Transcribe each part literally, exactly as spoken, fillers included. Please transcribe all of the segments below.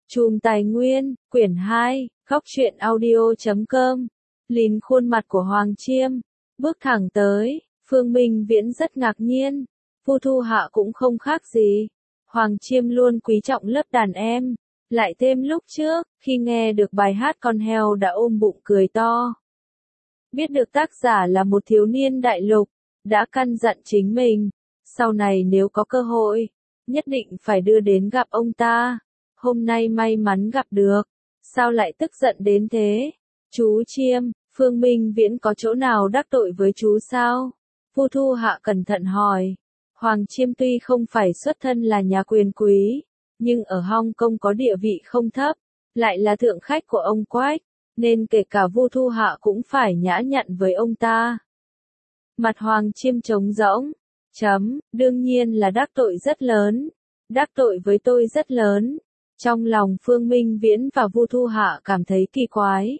Chùm Tài Nguyên, quyển hai, góc truyện audio chấm com. Lìn khuôn mặt của Hoàng Chiêm, bước thẳng tới, Phương Minh Viễn rất ngạc nhiên, Vu Thu Hạ cũng không khác gì. Hoàng Chiêm luôn quý trọng lớp đàn em, lại thêm lúc trước, khi nghe được bài hát con heo đã ôm bụng cười to. Biết được tác giả là một thiếu niên đại lục, đã căn dặn chính mình, sau này nếu có cơ hội, nhất định phải đưa đến gặp ông ta. Hôm nay may mắn gặp được, sao lại tức giận đến thế? Chú Chiêm, Phương Minh Viễn có chỗ nào đắc tội với chú sao? Vu Thu Hạ cẩn thận hỏi. Hoàng Chiêm tuy không phải xuất thân là nhà quyền quý, nhưng ở Hong Kong có địa vị không thấp, lại là thượng khách của ông Quách, nên kể cả Vu Thu Hạ cũng phải nhã nhặn với ông ta. Mặt Hoàng Chiêm trống rỗng, chấm, đương nhiên là đắc tội rất lớn, đắc tội với tôi rất lớn. Trong lòng Phương Minh Viễn và Vu Thu Hạ cảm thấy kỳ quái.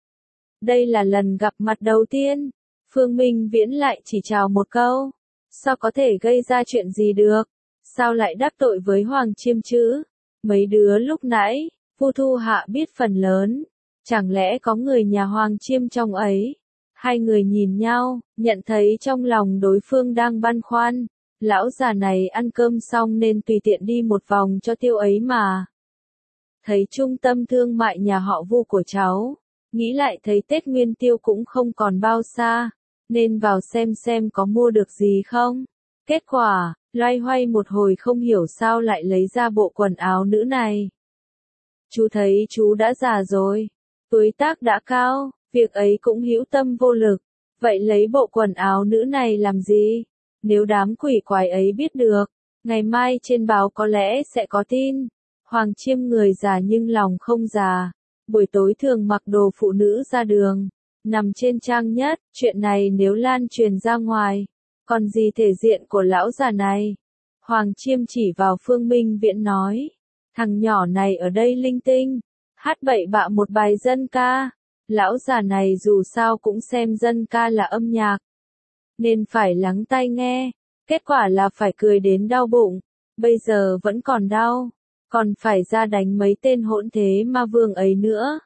Đây là lần gặp mặt đầu tiên, Phương Minh Viễn lại chỉ chào một câu. Sao có thể gây ra chuyện gì được? Sao lại đắc tội với Hoàng Chiêm chứ? Mấy đứa lúc nãy, Vu Thu Hạ biết phần lớn. Chẳng lẽ có người nhà Hoàng Chiêm trong ấy? Hai người nhìn nhau, nhận thấy trong lòng đối phương đang băn khoăn. Lão già này ăn cơm xong nên tùy tiện đi một vòng cho tiêu ấy mà. Thấy trung tâm thương mại nhà họ Vu của cháu, nghĩ lại thấy Tết Nguyên Tiêu cũng không còn bao xa, nên vào xem xem có mua được gì không. Kết quả, loay hoay một hồi không hiểu sao lại lấy ra bộ quần áo nữ này. Chú thấy chú đã già rồi, tuổi tác đã cao, việc ấy cũng hữu tâm vô lực, vậy lấy bộ quần áo nữ này làm gì? Nếu đám quỷ quái ấy biết được, ngày mai trên báo có lẽ sẽ có tin. Hoàng Chiêm người già nhưng lòng không già, buổi tối thường mặc đồ phụ nữ ra đường, nằm trên trang nhất, chuyện này nếu lan truyền ra ngoài, còn gì thể diện của lão già này. Hoàng Chiêm chỉ vào Phương Minh Viễn nói, thằng nhỏ này ở đây linh tinh, hát bậy bạ một bài dân ca, lão già này dù sao cũng xem dân ca là âm nhạc, nên phải lắng tai nghe, kết quả là phải cười đến đau bụng, bây giờ vẫn còn đau. Còn phải ra đánh mấy tên hỗn thế ma vương ấy nữa.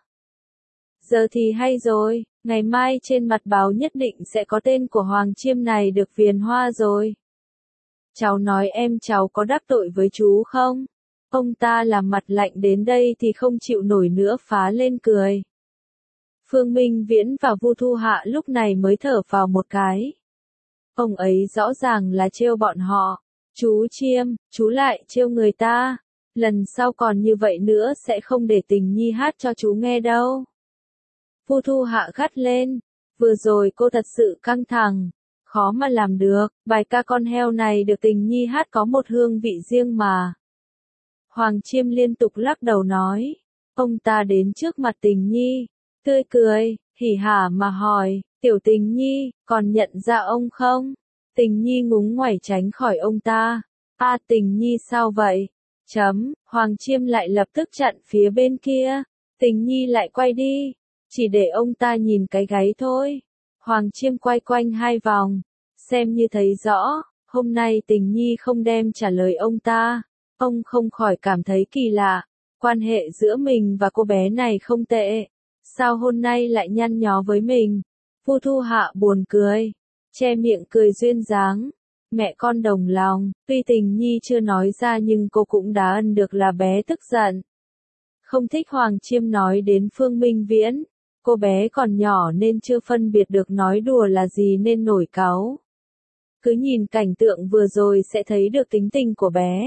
Giờ thì hay rồi, ngày mai trên mặt báo nhất định sẽ có tên của Hoàng Chiêm này được viền hoa rồi. Cháu nói em cháu có đắc tội với chú không? Ông ta làm mặt lạnh đến đây thì không chịu nổi nữa phá lên cười. Phương Minh Viễn và Vu Thu Hạ lúc này mới thở vào một cái. Ông ấy rõ ràng là trêu bọn họ. Chú Chiêm, chú lại trêu người ta. Lần sau còn như vậy nữa sẽ không để Tình Nhi hát cho chú nghe đâu. Vu Thu Hạ gắt lên, vừa rồi cô thật sự căng thẳng, khó mà làm được, bài ca con heo này được Tình Nhi hát có một hương vị riêng mà. Hoàng Chiêm liên tục lắc đầu nói, ông ta đến trước mặt Tình Nhi, tươi cười, hỉ hả mà hỏi, tiểu Tình Nhi, còn nhận ra ông không? Tình Nhi ngúng ngoẩy tránh khỏi ông ta, a à, Tình Nhi sao vậy? Chấm, Hoàng Chiêm lại lập tức chặn phía bên kia, Tình Nhi lại quay đi, chỉ để ông ta nhìn cái gáy thôi. Hoàng Chiêm quay quanh hai vòng, xem như thấy rõ, hôm nay Tình Nhi không đem trả lời ông ta, ông không khỏi cảm thấy kỳ lạ, quan hệ giữa mình và cô bé này không tệ, sao hôm nay lại nhăn nhó với mình? Vu Thu Hạ buồn cười, che miệng cười duyên dáng. Mẹ con đồng lòng, tuy Tình Nhi chưa nói ra nhưng cô cũng đã ân được là bé tức giận. Không thích Hoàng Chiêm nói đến Phương Minh Viễn, cô bé còn nhỏ nên chưa phân biệt được nói đùa là gì nên nổi cáu. Cứ nhìn cảnh tượng vừa rồi sẽ thấy được tính tình của bé.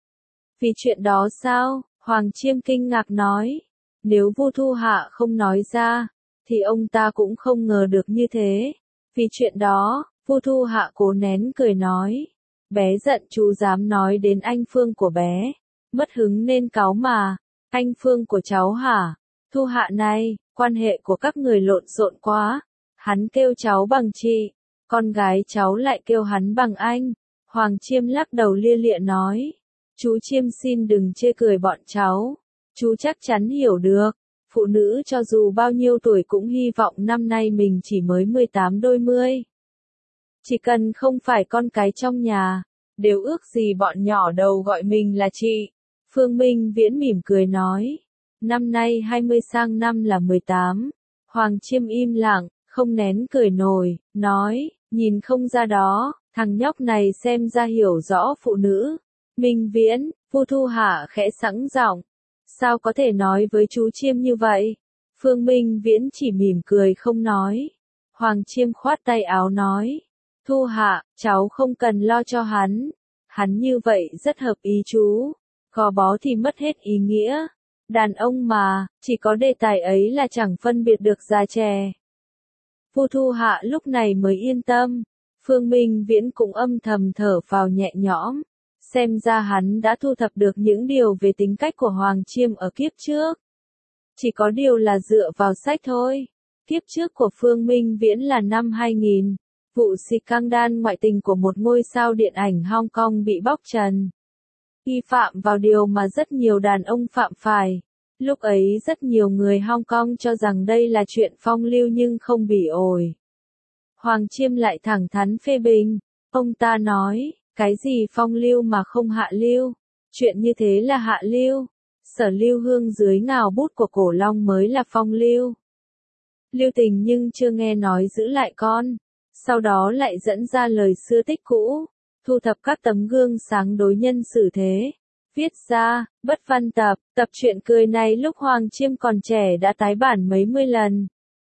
Vì chuyện đó sao? Hoàng Chiêm kinh ngạc nói. Nếu Vu Thu Hạ không nói ra, thì ông ta cũng không ngờ được như thế. Vì chuyện đó, Vu Thu Hạ cố nén cười nói, bé giận chú dám nói đến anh Phương của bé, mất hứng nên cáu mà, anh Phương của cháu hả? Thu Hạ này, quan hệ của các người lộn xộn quá, hắn kêu cháu bằng chị, con gái cháu lại kêu hắn bằng anh. Hoàng Chiêm lắc đầu lia lịa nói, chú Chiêm xin đừng chê cười bọn cháu, chú chắc chắn hiểu được, phụ nữ cho dù bao nhiêu tuổi cũng hy vọng năm nay mình chỉ mới mười tám đôi mươi. Chỉ cần không phải con cái trong nhà, đều ước gì bọn nhỏ đầu gọi mình là chị. Phương Minh Viễn mỉm cười nói. Năm nay hai mươi sang năm là mười tám. Hoàng Chiêm im lặng, không nén cười nổi, nói, nhìn không ra đó, thằng nhóc này xem ra hiểu rõ phụ nữ. Minh Viễn, Vu Thu Hạ khẽ sẵn giọng. Sao có thể nói với chú Chiêm như vậy? Phương Minh Viễn chỉ mỉm cười không nói. Hoàng Chiêm khoát tay áo nói. Thu Hạ, cháu không cần lo cho hắn. Hắn như vậy rất hợp ý chú. Gò bó thì mất hết ý nghĩa. Đàn ông mà, chỉ có đề tài ấy là chẳng phân biệt được già trẻ. Vu Thu Hạ lúc này mới yên tâm. Phương Minh Viễn cũng âm thầm thở phào nhẹ nhõm. Xem ra hắn đã thu thập được những điều về tính cách của Hoàng Chiêm ở kiếp trước. Chỉ có điều là dựa vào sách thôi. Kiếp trước của Phương Minh Viễn là năm hai nghìn. Vụ scandal ngoại tình của một ngôi sao điện ảnh Hong Kong bị bóc trần. Nghi phạm vào điều mà rất nhiều đàn ông phạm phải. Lúc ấy rất nhiều người Hong Kong cho rằng đây là chuyện phong lưu nhưng không bỉ ổi. Hoàng Chiêm lại thẳng thắn phê bình. Ông ta nói, cái gì phong lưu mà không hạ lưu? Chuyện như thế là hạ lưu. Sở Lưu Hương dưới ngào bút của Cổ Long mới là phong lưu. Lưu tình nhưng chưa nghe nói giữ lại con. Sau đó lại dẫn ra lời xưa tích cũ. Thu thập các tấm gương sáng đối nhân xử thế. Viết ra, bất văn tập, tập truyện cười này lúc Hoàng Chiêm còn trẻ đã tái bản mấy mươi lần.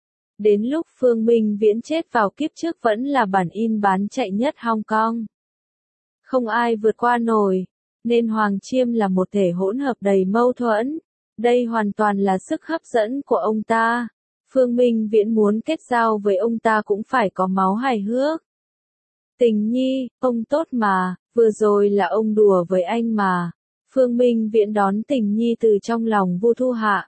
Đến lúc Phương Minh Viễn chết vào kiếp trước vẫn là bản in bán chạy nhất Hong Kong. Không ai vượt qua nổi, nên Hoàng Chiêm là một thể hỗn hợp đầy mâu thuẫn. Đây hoàn toàn là sức hấp dẫn của ông ta. Phương Minh Viễn muốn kết giao với ông ta cũng phải có máu hài hước. Tình Nhi, ông tốt mà, vừa rồi là ông đùa với anh mà. Phương Minh Viễn đón Tình Nhi từ trong lòng Vu Thu Hạ.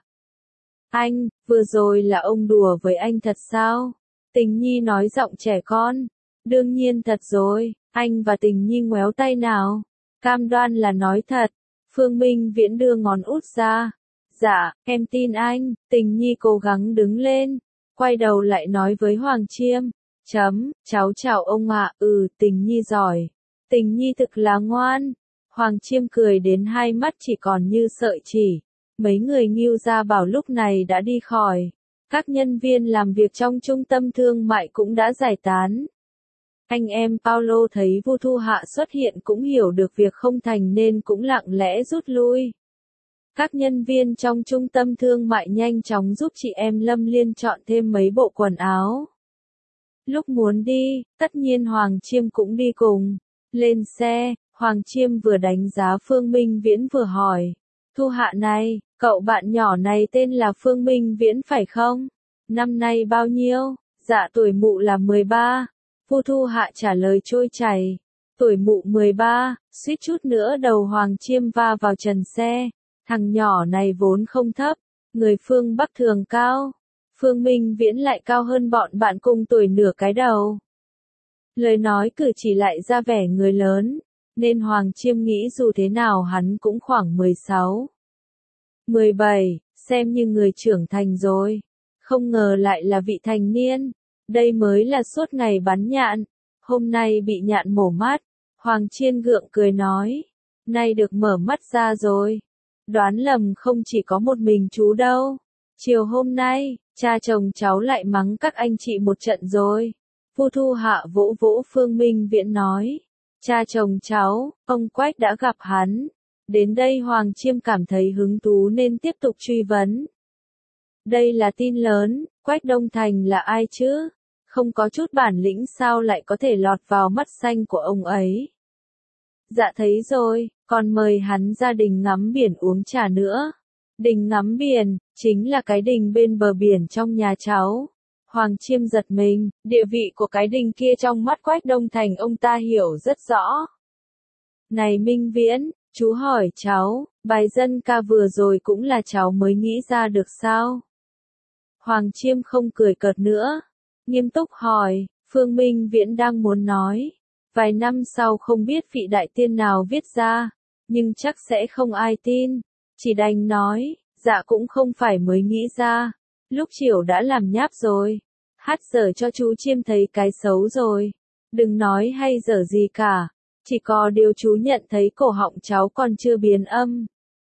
Anh, vừa rồi là ông đùa với anh thật sao? Tình Nhi nói giọng trẻ con. Đương nhiên thật rồi, anh và Tình Nhi ngoéo tay nào. Cam đoan là nói thật. Phương Minh Viễn đưa ngón út ra. Dạ, em tin anh. Tình Nhi cố gắng đứng lên. Quay đầu lại nói với Hoàng Chiêm. Chấm, cháu chào ông ạ. Ừ, Tình Nhi giỏi. Tình Nhi thực là ngoan. Hoàng Chiêm cười đến hai mắt chỉ còn như sợi chỉ. Mấy người Ngưu Gia Bảo lúc này đã đi khỏi. Các nhân viên làm việc trong trung tâm thương mại cũng đã giải tán. Anh em Paulo thấy Vu Thu Hạ xuất hiện cũng hiểu được việc không thành nên cũng lặng lẽ rút lui. Các nhân viên trong trung tâm thương mại nhanh chóng giúp chị em Lâm Liên chọn thêm mấy bộ quần áo. Lúc muốn đi, tất nhiên Hoàng Chiêm cũng đi cùng. Lên xe, Hoàng Chiêm vừa đánh giá Phương Minh Viễn vừa hỏi. Thu Hạ này, cậu bạn nhỏ này tên là Phương Minh Viễn phải không? Năm nay bao nhiêu? Dạ tuổi mụ là mười ba. Vu Thu Hạ trả lời trôi chảy. Tuổi mụ mười ba, suýt chút nữa đầu Hoàng Chiêm va vào trần xe. Thằng nhỏ này vốn không thấp, người phương Bắc thường cao. Phương Minh Viễn lại cao hơn bọn bạn cùng tuổi nửa cái đầu. Lời nói cử chỉ lại ra vẻ người lớn, nên Hoàng Chiêm nghĩ dù thế nào hắn cũng khoảng mười sáu. mười bảy, xem như người trưởng thành rồi. Không ngờ lại là vị thành niên. Đây mới là suốt ngày bắn nhạn. Hôm nay bị nhạn mổ mắt. Hoàng Chiên gượng cười nói. Nay được mở mắt ra rồi. Đoán lầm không chỉ có một mình chú đâu. Chiều hôm nay, cha chồng cháu lại mắng các anh chị một trận rồi. Vu Thu Hạ vỗ vỗ Phương Minh Viễn nói. Cha chồng cháu, ông Quách đã gặp hắn. Đến đây Hoàng Chiêm cảm thấy hứng thú nên tiếp tục truy vấn. Đây là tin lớn, Quách Đông Thành là ai chứ? Không có chút bản lĩnh sao lại có thể lọt vào mắt xanh của ông ấy? Dạ thấy rồi, còn mời hắn ra đình ngắm biển uống trà nữa. Đình ngắm biển, chính là cái đình bên bờ biển trong nhà cháu. Hoàng Chiêm giật mình, địa vị của cái đình kia trong mắt Quách Đông Thành ông ta hiểu rất rõ. Này Minh Viễn, chú hỏi cháu, bài dân ca vừa rồi cũng là cháu mới nghĩ ra được sao? Hoàng Chiêm không cười cợt nữa, nghiêm túc hỏi. Phương Minh Viễn đang muốn nói. Vài năm sau không biết vị đại tiên nào viết ra, nhưng chắc sẽ không ai tin. Chỉ đành nói, dạ cũng không phải mới nghĩ ra. Lúc chiều đã làm nháp rồi. Hát dở cho chú Chiêm thấy cái xấu rồi. Đừng nói hay dở gì cả. Chỉ có điều chú nhận thấy cổ họng cháu còn chưa biến âm.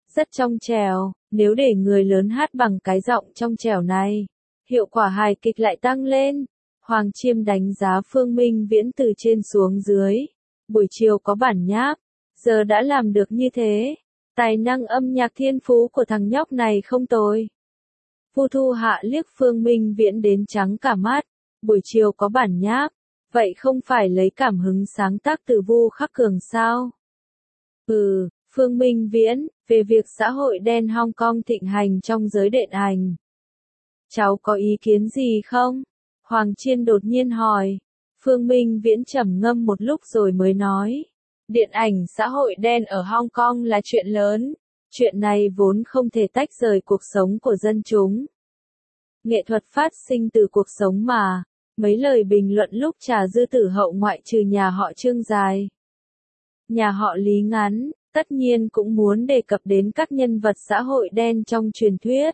rất trong trẻo, nếu để người lớn hát bằng cái giọng trong trẻo này, hiệu quả hài kịch lại tăng lên. Hoàng Chiêm đánh giá Phương Minh Viễn từ trên xuống dưới. Buổi chiều có bản nháp, giờ đã làm được như thế. Tài năng âm nhạc thiên phú của thằng nhóc này không tồi. Vu Thu Hạ liếc Phương Minh Viễn đến trắng cả mắt. Buổi chiều có bản nháp, vậy không phải lấy cảm hứng sáng tác từ Vu Khắc Cường sao? Ừ, Phương Minh Viễn, về việc xã hội đen Hong Kong thịnh hành trong giới điện ảnh. Cháu có ý kiến gì không? Hoàng Chiên đột nhiên hỏi. Phương Minh Viễn trầm ngâm một lúc rồi mới nói. Điện ảnh xã hội đen ở Hong Kong là chuyện lớn. Chuyện này vốn không thể tách rời cuộc sống của dân chúng. Nghệ thuật phát sinh từ cuộc sống mà. Mấy lời bình luận lúc Trà Dư Tử hậu ngoại trừ nhà họ Trương dài. Nhà họ Lý ngắn, tất nhiên cũng muốn đề cập đến các nhân vật xã hội đen trong truyền thuyết.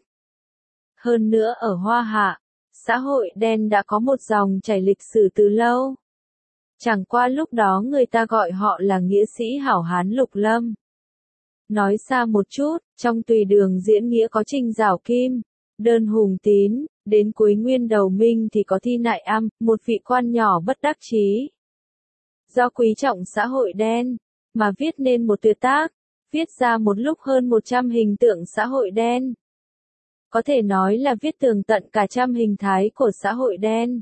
Hơn nữa ở Hoa Hạ, xã hội đen đã có một dòng chảy lịch sử từ lâu. Chẳng qua lúc đó người ta gọi họ là nghĩa sĩ hảo hán Lục Lâm. Nói xa một chút, trong Tùy Đường diễn nghĩa có Trình Giảo Kim, Đơn Hùng Tín, đến cuối Nguyên Đầu Minh thì có Thi Nại Am, một vị quan nhỏ bất đắc chí. Do quý trọng xã hội đen, mà viết nên một tuyệt tác, viết ra một lúc hơn một trăm hình tượng xã hội đen. Có thể nói là viết tường tận cả trăm hình thái của xã hội đen.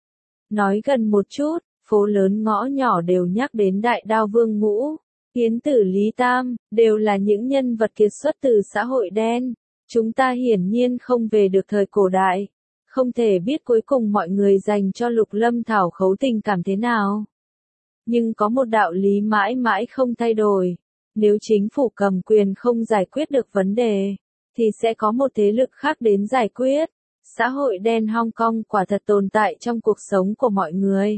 Nói gần một chút, phố lớn ngõ nhỏ đều nhắc đến Đại Đao Vương Ngũ, Yến Tử Lý Tam, đều là những nhân vật kiệt xuất từ xã hội đen. Chúng ta hiển nhiên không về được thời cổ đại, không thể biết cuối cùng mọi người dành cho Lục Lâm Thảo Khấu tình cảm thế nào. Nhưng có một đạo lý mãi mãi không thay đổi, nếu chính phủ cầm quyền không giải quyết được vấn đề, thì sẽ có một thế lực khác đến giải quyết. Xã hội đen Hong Kong quả thật tồn tại trong cuộc sống của mọi người.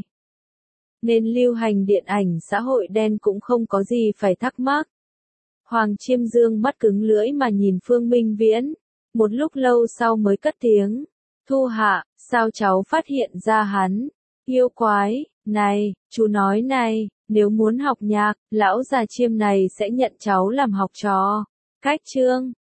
Nên lưu hành điện ảnh xã hội đen cũng không có gì phải thắc mắc. Hoàng Chiêm Dương mắt cứng lưỡi mà nhìn Phương Minh Viễn, một lúc lâu sau mới cất tiếng. Thu Hạ, sao cháu phát hiện ra hắn? Yêu quái, này, chú nói này, nếu muốn học nhạc, lão già Chiêm này sẽ nhận cháu làm học trò. Cách chương